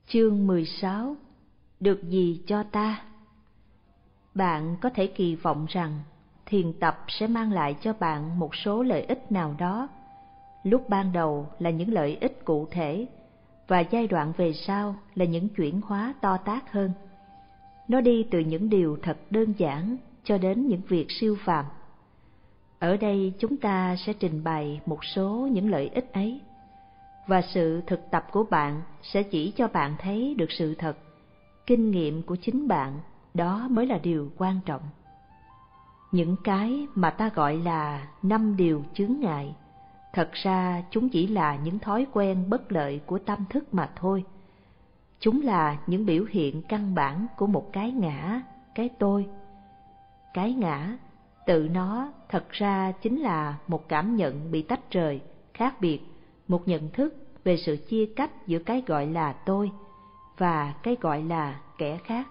Chương 16. Được gì cho ta? Bạn có thể kỳ vọng rằng thiền tập sẽ mang lại cho bạn một số lợi ích nào đó. Lúc ban đầu là những lợi ích cụ thể, và giai đoạn về sau là những chuyển hóa to tát hơn. Nó đi từ những điều thật đơn giản cho đến những việc siêu phàm. Ở đây chúng ta sẽ trình bày một số những lợi ích ấy, và sự thực tập của bạn sẽ chỉ cho bạn thấy được sự thật. Kinh nghiệm của chính bạn, đó mới là điều quan trọng. Những cái mà ta gọi là 5 điều chướng ngại, thật ra chúng chỉ là những thói quen bất lợi của tâm thức mà thôi. Chúng là những biểu hiện căn bản của một cái ngã, cái tôi. Cái ngã, tự nó thật ra chính là một cảm nhận bị tách rời, khác biệt, một nhận thức về sự chia cách giữa cái gọi là tôi và cái gọi là kẻ khác.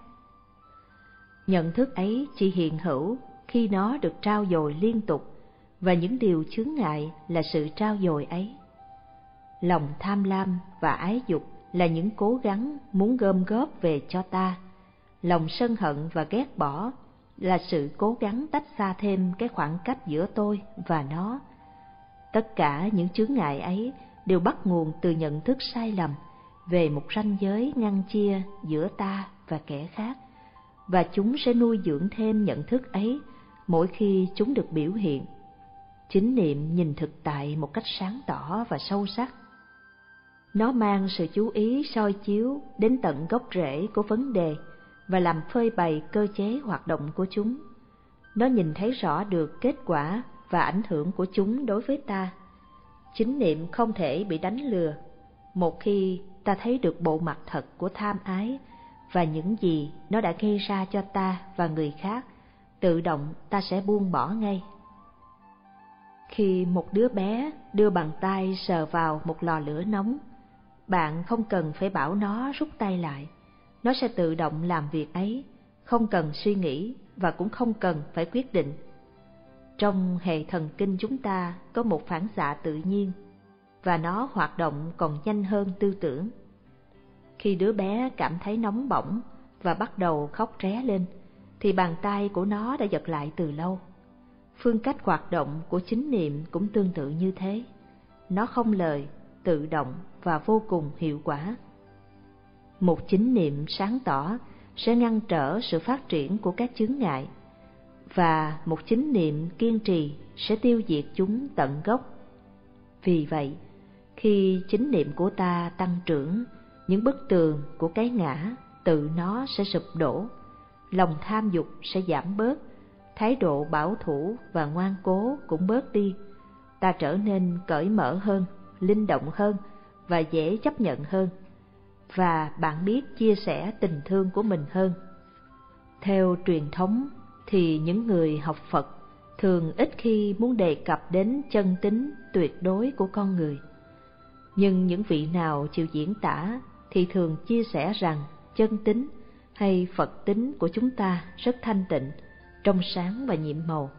Nhận thức ấy chỉ hiện hữu khi nó được trau dồi liên tục, và những điều chướng ngại là sự trau dồi ấy. Lòng tham lam và ái dục là những cố gắng muốn gom góp về cho ta. Lòng sân hận và ghét bỏ là sự cố gắng tách xa thêm cái khoảng cách giữa tôi và nó. Tất cả những chướng ngại ấy đều bắt nguồn từ nhận thức sai lầm về một ranh giới ngăn chia giữa ta và kẻ khác, và chúng sẽ nuôi dưỡng thêm nhận thức ấy mỗi khi chúng được biểu hiện. Chính niệm nhìn thực tại một cách sáng tỏ và sâu sắc. Nó mang sự chú ý soi chiếu đến tận gốc rễ của vấn đề và làm phơi bày cơ chế hoạt động của chúng. Nó nhìn thấy rõ được kết quả và ảnh hưởng của chúng đối với ta. Chính niệm không thể bị đánh lừa. Một khi ta thấy được bộ mặt thật của tham ái và những gì nó đã gây ra cho ta và người khác, tự động ta sẽ buông bỏ ngay. Khi một đứa bé đưa bàn tay sờ vào một lò lửa nóng, bạn không cần phải bảo nó rút tay lại. Nó sẽ tự động làm việc ấy, không cần suy nghĩ và cũng không cần phải quyết định. Trong hệ thần kinh chúng ta có một phản xạ tự nhiên, và nó hoạt động còn nhanh hơn tư tưởng. Khi đứa bé cảm thấy nóng bỏng và bắt đầu khóc ré lên, thì bàn tay của nó đã giật lại từ lâu. Phương cách hoạt động của chính niệm cũng tương tự như thế. Nó không lời, tự động và vô cùng hiệu quả. Một chính niệm sáng tỏ sẽ ngăn trở sự phát triển của các chướng ngại, và một chính niệm kiên trì sẽ tiêu diệt chúng tận gốc. Vì vậy, khi chính niệm của ta tăng trưởng, những bức tường của cái ngã tự nó sẽ sụp đổ, lòng tham dục sẽ giảm bớt, thái độ bảo thủ và ngoan cố cũng bớt đi. Ta trở nên cởi mở hơn, linh động hơn và dễ chấp nhận hơn, và bạn biết chia sẻ tình thương của mình hơn. Theo truyền thống thì những người học Phật thường ít khi muốn đề cập đến chân tính tuyệt đối của con người. Nhưng những vị nào chịu diễn tả thì thường chia sẻ rằng chân tính hay Phật tính của chúng ta rất thanh tịnh, trong sáng và nhiệm màu.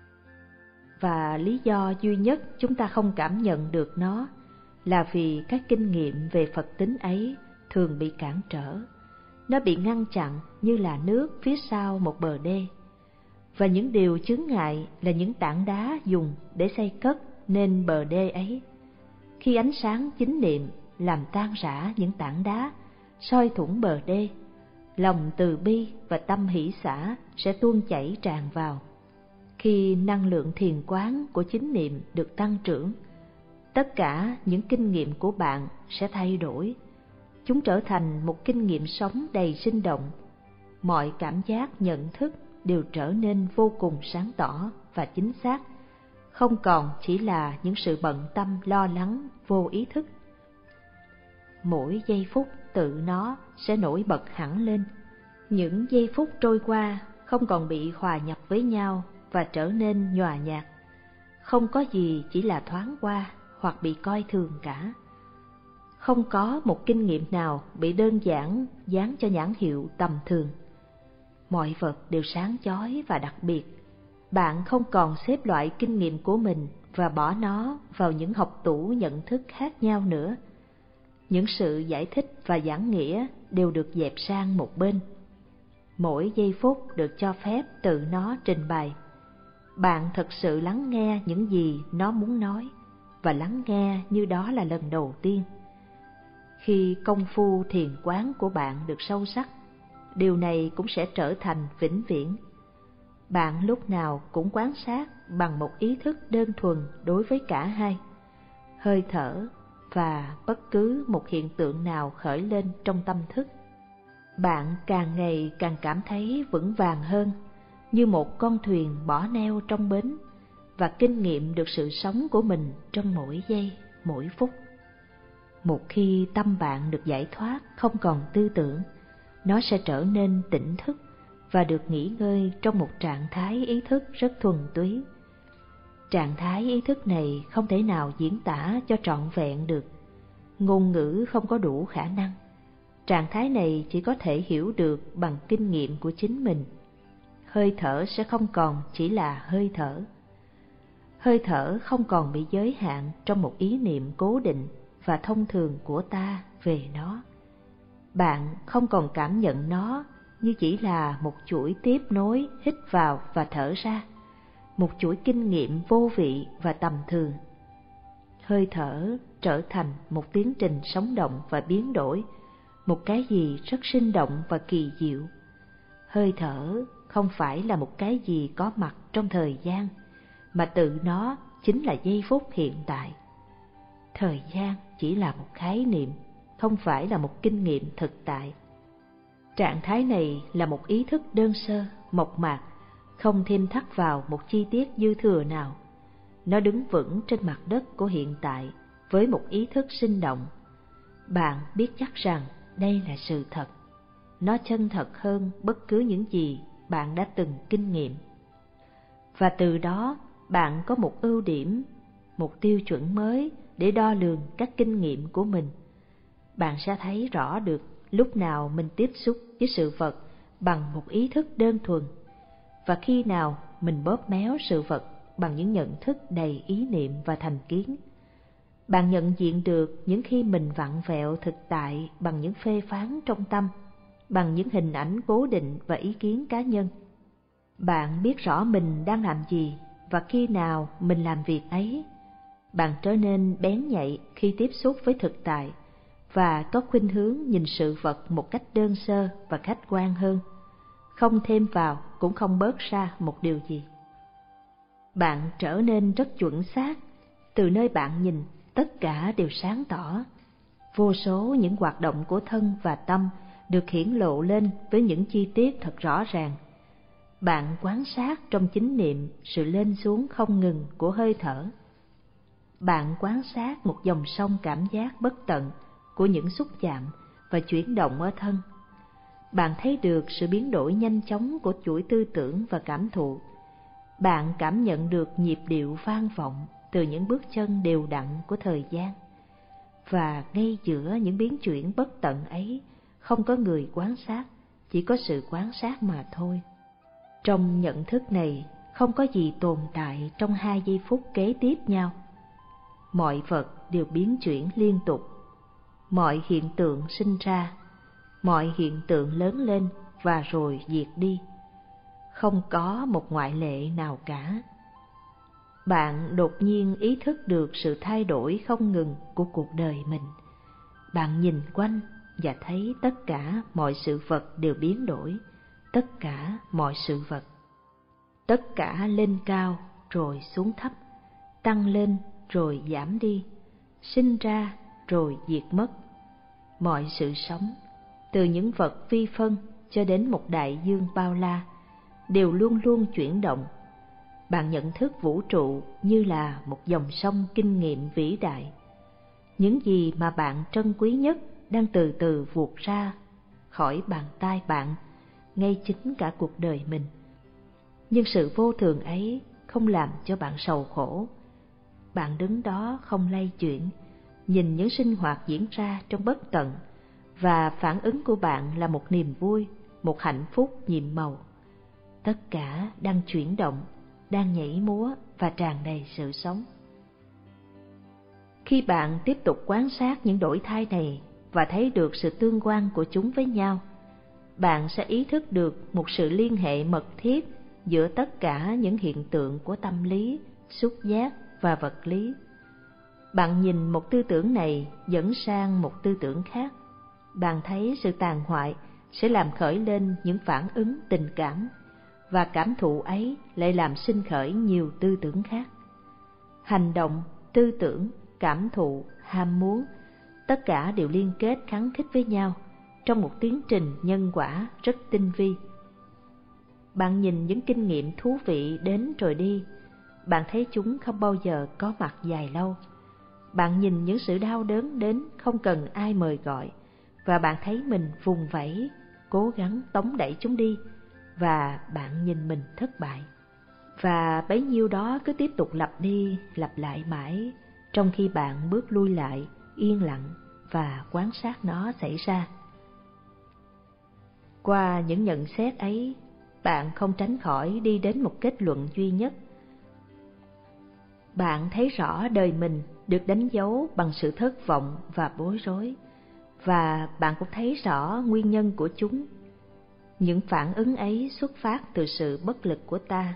Và lý do duy nhất chúng ta không cảm nhận được nó là vì các kinh nghiệm về Phật tính ấy thường bị cản trở. Nó bị ngăn chặn như là nước phía sau một bờ đê. Và những điều chướng ngại là những tảng đá dùng để xây cất nên bờ đê ấy. Khi ánh sáng chính niệm làm tan rã những tảng đá, soi thủng bờ đê, lòng từ bi và tâm hỷ xả sẽ tuôn chảy tràn vào. Khi năng lượng thiền quán của chính niệm được tăng trưởng, tất cả những kinh nghiệm của bạn sẽ thay đổi. Chúng trở thành một kinh nghiệm sống đầy sinh động. Mọi cảm giác, nhận thức đều trở nên vô cùng sáng tỏ và chính xác, không còn chỉ là những sự bận tâm lo lắng vô ý thức. Mỗi giây phút tự nó sẽ nổi bật hẳn lên. Những giây phút trôi qua không còn bị hòa nhập với nhau và trở nên nhòa nhạt. Không có gì chỉ là thoáng qua hoặc bị coi thường cả. Không có một kinh nghiệm nào bị đơn giản dán cho nhãn hiệu tầm thường. Mọi vật đều sáng chói và đặc biệt. Bạn không còn xếp loại kinh nghiệm của mình và bỏ nó vào những hộc tủ nhận thức khác nhau nữa. những sự giải thích và giảng nghĩa đều được dẹp sang một bên. Mỗi giây phút được cho phép tự nó trình bày. Bạn thật sự lắng nghe những gì nó muốn nói, và lắng nghe như đó là lần đầu tiên. Khi công phu thiền quán của bạn được sâu sắc, điều này cũng sẽ trở thành vĩnh viễn. Bạn lúc nào cũng quan sát bằng một ý thức đơn thuần đối với cả hai, hơi thở và bất cứ một hiện tượng nào khởi lên trong tâm thức. Bạn càng ngày càng cảm thấy vững vàng hơn, như một con thuyền bỏ neo trong bến, và kinh nghiệm được sự sống của mình trong mỗi giây, mỗi phút. Một khi tâm bạn được giải thoát, không còn tư tưởng, nó sẽ trở nên tỉnh thức và được nghỉ ngơi trong một trạng thái ý thức rất thuần túy. Trạng thái ý thức này không thể nào diễn tả cho trọn vẹn được. Ngôn ngữ không có đủ khả năng. Trạng thái này chỉ có thể hiểu được bằng kinh nghiệm của chính mình. Hơi thở sẽ không còn chỉ là hơi thở. Hơi thở không còn bị giới hạn trong một ý niệm cố định và thông thường của ta về nó. Bạn không còn cảm nhận nó như chỉ là một chuỗi tiếp nối hít vào và thở ra, một chuỗi kinh nghiệm vô vị và tầm thường. Hơi thở trở thành một tiến trình sống động và biến đổi, một cái gì rất sinh động và kỳ diệu. Hơi thở không phải là một cái gì có mặt trong thời gian, mà tự nó chính là giây phút hiện tại. Thời gian chỉ là một khái niệm, không phải là một kinh nghiệm thực tại. Trạng thái này là một ý thức đơn sơ, mộc mạc, không thêm thắt vào một chi tiết dư thừa nào. Nó đứng vững trên mặt đất của hiện tại với một ý thức sinh động. Bạn biết chắc rằng đây là sự thật. Nó chân thật hơn bất cứ những gì bạn đã từng kinh nghiệm. Và từ đó bạn có một ưu điểm, một tiêu chuẩn mới để đo lường các kinh nghiệm của mình. Bạn sẽ thấy rõ được lúc nào mình tiếp xúc với sự vật bằng một ý thức đơn thuần, và khi nào mình bóp méo sự vật bằng những nhận thức đầy ý niệm và thành kiến. Bạn nhận diện được những khi mình vặn vẹo thực tại bằng những phê phán trong tâm, bằng những hình ảnh cố định và ý kiến cá nhân. Bạn biết rõ mình đang làm gì và khi nào mình làm việc ấy. Bạn trở nên bén nhạy khi tiếp xúc với thực tại và có khuynh hướng nhìn sự vật một cách đơn sơ và khách quan hơn, không thêm vào cũng không bớt ra một điều gì. Bạn trở nên rất chuẩn xác, từ nơi bạn nhìn tất cả đều sáng tỏ. Vô số những hoạt động của thân và tâm được hiển lộ lên với những chi tiết thật rõ ràng. Bạn quan sát trong chánh niệm sự lên xuống không ngừng của hơi thở. Bạn quan sát một dòng sông cảm giác bất tận của những xúc chạm và chuyển động ở thân. Bạn thấy được sự biến đổi nhanh chóng của chuỗi tư tưởng và cảm thụ. Bạn cảm nhận được nhịp điệu vang vọng từ những bước chân đều đặn của thời gian. Và ngay giữa những biến chuyển bất tận ấy, không có người quan sát, chỉ có sự quan sát mà thôi. Trong nhận thức này, không có gì tồn tại trong 2 giây phút kế tiếp nhau. Mọi vật đều biến chuyển liên tục. Mọi hiện tượng sinh ra, mọi hiện tượng lớn lên và rồi diệt đi. Không có một ngoại lệ nào cả. Bạn đột nhiên ý thức được sự thay đổi không ngừng của cuộc đời mình. Bạn nhìn quanh và thấy tất cả mọi sự vật đều biến đổi, tất cả mọi sự vật. Tất cả lên cao rồi xuống thấp, tăng lên rồi giảm đi, sinh ra rồi diệt mất. Mọi sự sống, từ những vật vi phân cho đến một đại dương bao la, đều luôn luôn chuyển động. Bạn nhận thức vũ trụ như là một dòng sông kinh nghiệm vĩ đại. Những gì mà bạn trân quý nhất đang từ từ vụt ra khỏi bàn tay bạn, ngay chính cả cuộc đời mình. Nhưng sự vô thường ấy không làm cho bạn sầu khổ. Bạn đứng đó không lay chuyển, nhìn những sinh hoạt diễn ra trong bất tận, và phản ứng của bạn là một niềm vui, một hạnh phúc nhiệm màu. Tất cả đang chuyển động, đang nhảy múa và tràn đầy sự sống. Khi bạn tiếp tục quan sát những đổi thay này và thấy được sự tương quan của chúng với nhau, bạn sẽ ý thức được một sự liên hệ mật thiết giữa tất cả những hiện tượng của tâm lý, xúc giác và vật lý. Bạn nhìn một tư tưởng này dẫn sang một tư tưởng khác. Bạn thấy sự tàn hoại sẽ làm khởi lên những phản ứng tình cảm, và cảm thụ ấy lại làm sinh khởi nhiều tư tưởng khác. Hành động, tư tưởng, cảm thụ, ham muốn, tất cả đều liên kết khăng khít với nhau trong một tiến trình nhân quả rất tinh vi. Bạn nhìn những kinh nghiệm thú vị đến rồi đi, bạn thấy chúng không bao giờ có mặt dài lâu. Bạn nhìn những sự đau đớn đến không cần ai mời gọi, và bạn thấy mình vùng vẫy, cố gắng tống đẩy chúng đi, và bạn nhìn mình thất bại. Và bấy nhiêu đó cứ tiếp tục lặp đi lặp lại mãi, trong khi bạn bước lui lại, yên lặng và quan sát nó xảy ra. Qua những nhận xét ấy, bạn không tránh khỏi đi đến một kết luận duy nhất. Bạn thấy rõ đời mình được đánh dấu bằng sự thất vọng và bối rối, và bạn cũng thấy rõ nguyên nhân của chúng. Những phản ứng ấy xuất phát từ sự bất lực của ta,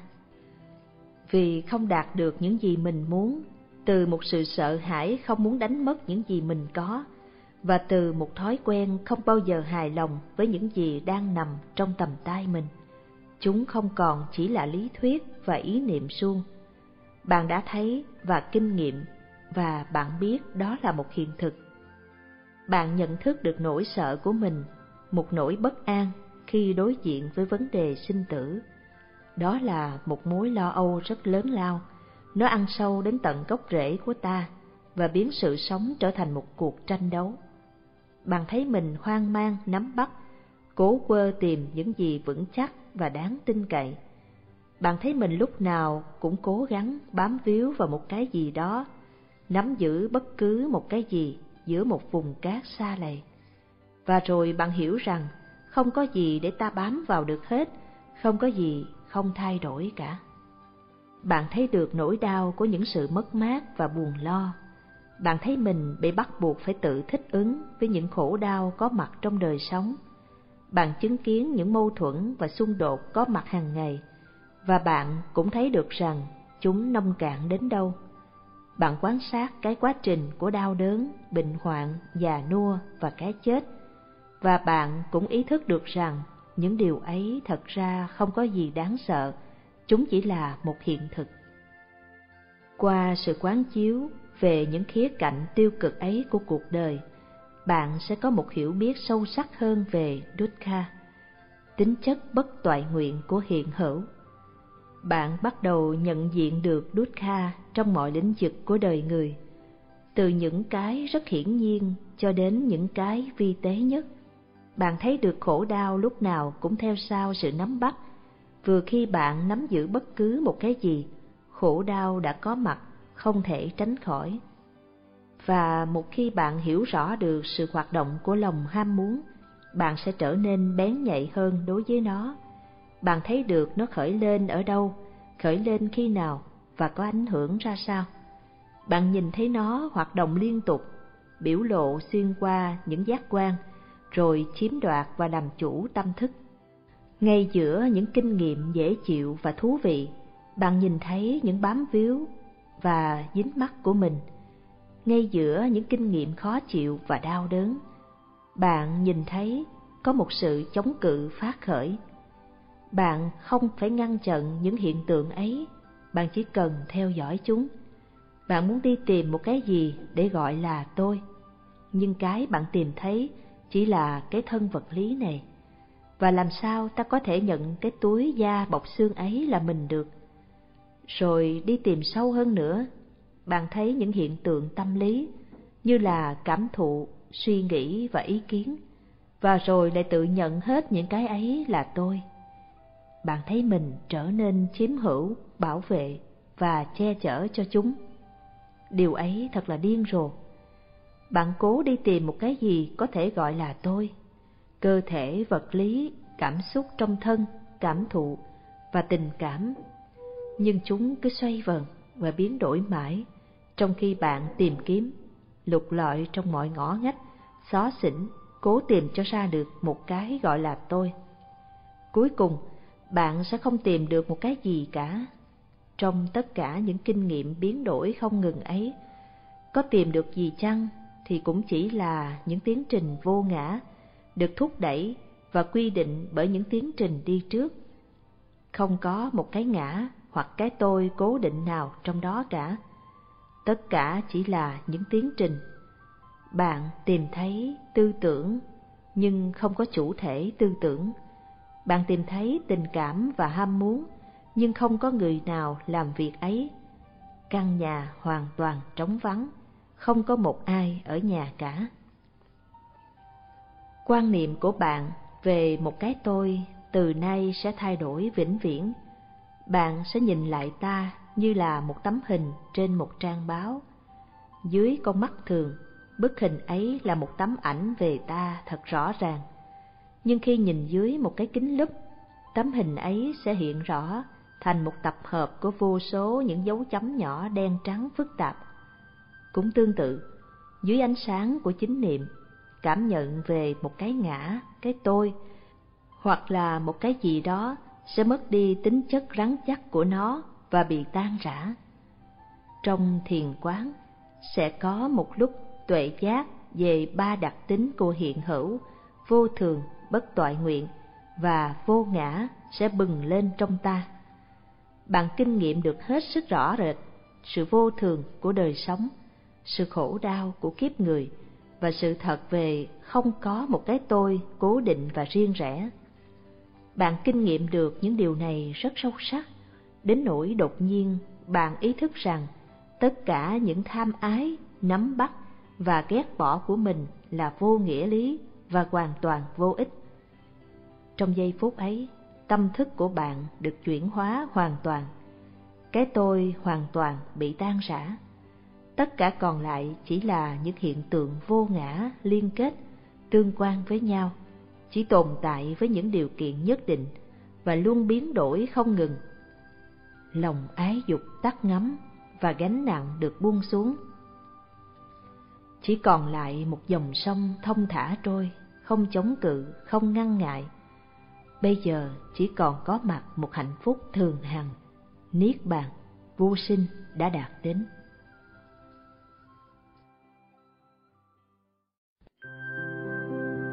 vì không đạt được những gì mình muốn, từ một sự sợ hãi không muốn đánh mất những gì mình có, và từ một thói quen không bao giờ hài lòng với những gì đang nằm trong tầm tay mình. Chúng không còn chỉ là lý thuyết và ý niệm suông. Bạn đã thấy và kinh nghiệm, và bạn biết đó là một hiện thực. Bạn nhận thức được nỗi sợ của mình, một nỗi bất an khi đối diện với vấn đề sinh tử. Đó là một mối lo âu rất lớn lao, nó ăn sâu đến tận gốc rễ của ta và biến sự sống trở thành một cuộc tranh đấu. Bạn thấy mình hoang mang nắm bắt, cố quơ tìm những gì vững chắc và đáng tin cậy. Bạn thấy mình lúc nào cũng cố gắng bám víu vào một cái gì đó, nắm giữ bất cứ một cái gì giữa một vùng cát xa lầy. Và rồi bạn hiểu rằng không có gì để ta bám vào được hết, không có gì không thay đổi cả. Bạn thấy được nỗi đau của những sự mất mát và buồn lo. Bạn thấy mình bị bắt buộc phải tự thích ứng với những khổ đau có mặt trong đời sống. Bạn chứng kiến những mâu thuẫn và xung đột có mặt hàng ngày, và bạn cũng thấy được rằng chúng nông cạn đến đâu. Bạn quan sát cái quá trình của đau đớn, bệnh hoạn, già nua và cái chết, và bạn cũng ý thức được rằng những điều ấy thật ra không có gì đáng sợ, chúng chỉ là một hiện thực. Qua sự quán chiếu về những khía cạnh tiêu cực ấy của cuộc đời, bạn sẽ có một hiểu biết sâu sắc hơn về dukkha, tính chất bất toại nguyện của hiện hữu. Bạn bắt đầu nhận diện được dukkha trong mọi lĩnh vực của đời người, từ những cái rất hiển nhiên cho đến những cái vi tế nhất. Bạn thấy được khổ đau lúc nào cũng theo sau sự nắm bắt. Vừa khi bạn nắm giữ bất cứ một cái gì, khổ đau đã có mặt, không thể tránh khỏi. Và một khi bạn hiểu rõ được sự hoạt động của lòng ham muốn, bạn sẽ trở nên bén nhạy hơn đối với nó. Bạn thấy được nó khởi lên ở đâu, khởi lên khi nào và có ảnh hưởng ra sao. Bạn nhìn thấy nó hoạt động liên tục, biểu lộ xuyên qua những giác quan, rồi chiếm đoạt và làm chủ tâm thức. Ngay giữa những kinh nghiệm dễ chịu và thú vị, bạn nhìn thấy những bám víu và dính mắc của mình. Ngay giữa những kinh nghiệm khó chịu và đau đớn, bạn nhìn thấy có một sự chống cự phát khởi. Bạn không phải ngăn chặn những hiện tượng ấy, bạn chỉ cần theo dõi chúng. Bạn muốn đi tìm một cái gì để gọi là tôi, nhưng cái bạn tìm thấy chỉ là cái thân vật lý này. Và làm sao ta có thể nhận cái túi da bọc xương ấy là mình được? Rồi đi tìm sâu hơn nữa, bạn thấy những hiện tượng tâm lý như là cảm thụ, suy nghĩ và ý kiến, và rồi lại tự nhận hết những cái ấy là tôi. Bạn thấy mình trở nên chiếm hữu, bảo vệ và che chở cho chúng. Điều ấy thật là điên rồ. Bạn cố đi tìm một cái gì có thể gọi là tôi, cơ thể vật lý, cảm xúc trong thân, cảm thụ và tình cảm, nhưng chúng cứ xoay vần và biến đổi mãi, trong khi bạn tìm kiếm lục lọi trong mọi ngõ ngách, xó xỉnh, cố tìm cho ra được một cái gọi là tôi. Cuối cùng, bạn sẽ không tìm được một cái gì cả. Trong tất cả những kinh nghiệm biến đổi không ngừng ấy, có tìm được gì chăng thì cũng chỉ là những tiến trình vô ngã, được thúc đẩy và quy định bởi những tiến trình đi trước. Không có một cái ngã hoặc cái tôi cố định nào trong đó cả. Tất cả chỉ là những tiến trình. Bạn tìm thấy tư tưởng, nhưng không có chủ thể tư tưởng. Bạn tìm thấy tình cảm và ham muốn, nhưng không có người nào làm việc ấy. Căn nhà hoàn toàn trống vắng, không có một ai ở nhà cả. Quan niệm của bạn về một cái tôi từ nay sẽ thay đổi vĩnh viễn. Bạn sẽ nhìn lại ta như là một tấm hình trên một trang báo. Dưới con mắt thường, bức hình ấy là một tấm ảnh về ta thật rõ ràng. Nhưng khi nhìn dưới một cái kính lúp, tấm hình ấy sẽ hiện rõ thành một tập hợp của vô số những dấu chấm nhỏ đen trắng phức tạp. Cũng tương tự, dưới ánh sáng của chánh niệm, cảm nhận về một cái ngã, cái tôi, hoặc là một cái gì đó sẽ mất đi tính chất rắn chắc của nó và bị tan rã. Trong thiền quán, sẽ có một lúc tuệ giác về ba đặc tính của hiện hữu, vô thường, bất toại nguyện và vô ngã sẽ bừng lên trong ta. Bạn kinh nghiệm được hết sức rõ rệt sự vô thường của đời sống, sự khổ đau của kiếp người và sự thật về không có một cái tôi cố định và riêng rẽ. Bạn kinh nghiệm được những điều này rất sâu sắc, đến nỗi đột nhiên bạn ý thức rằng tất cả những tham ái, nắm bắt và ghét bỏ của mình là vô nghĩa lý và hoàn toàn vô ích. Trong giây phút ấy, tâm thức của bạn được chuyển hóa hoàn toàn. Cái tôi hoàn toàn bị tan rã. Tất cả còn lại chỉ là những hiện tượng vô ngã liên kết, tương quan với nhau, chỉ tồn tại với những điều kiện nhất định và luôn biến đổi không ngừng. Lòng ái dục tắt ngấm và gánh nặng được buông xuống. Chỉ còn lại một dòng sông thông thả trôi, không chống cự, không ngăn ngại. Bây giờ chỉ còn có mặt một hạnh phúc thường hằng, niết bàn, vô sinh đã đạt đến.